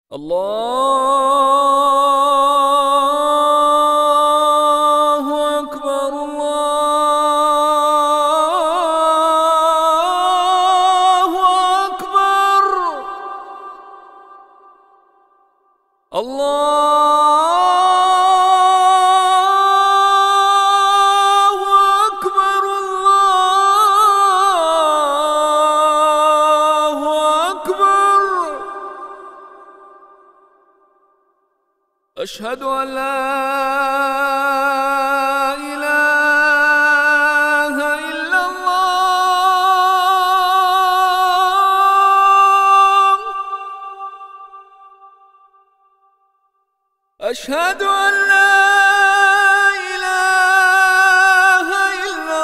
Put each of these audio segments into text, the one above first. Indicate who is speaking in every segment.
Speaker 1: الله أكبر الله أكبر الله أكبر الله أكبر. أشهد أن لا إله إلا الله. أشهد أن لا إله إلا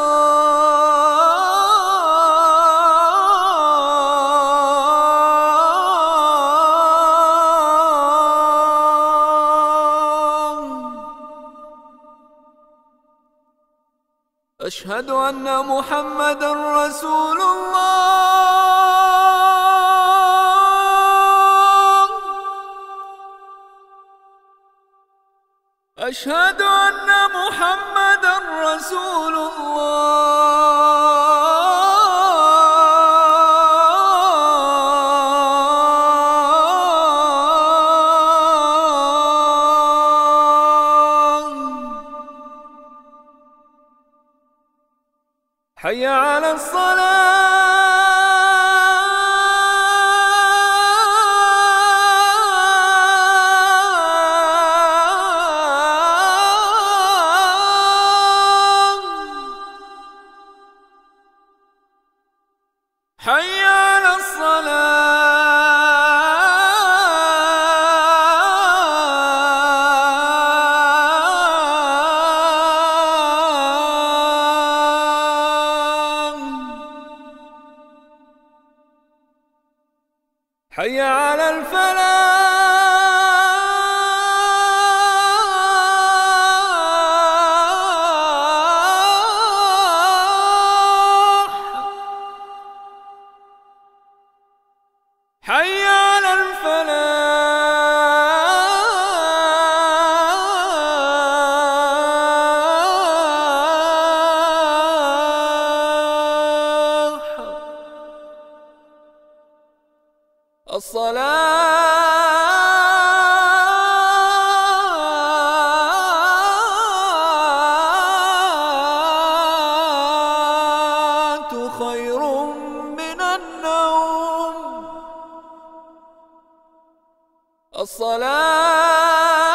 Speaker 1: الله. أشهد أن محمدًا رسول الله. أشهد أن محمدًا رسول الله. حي على الصلاة. حي على الصلاة. حي على الفلاح. حي على الفلاح. الصلاة خير من النوم. الصلاة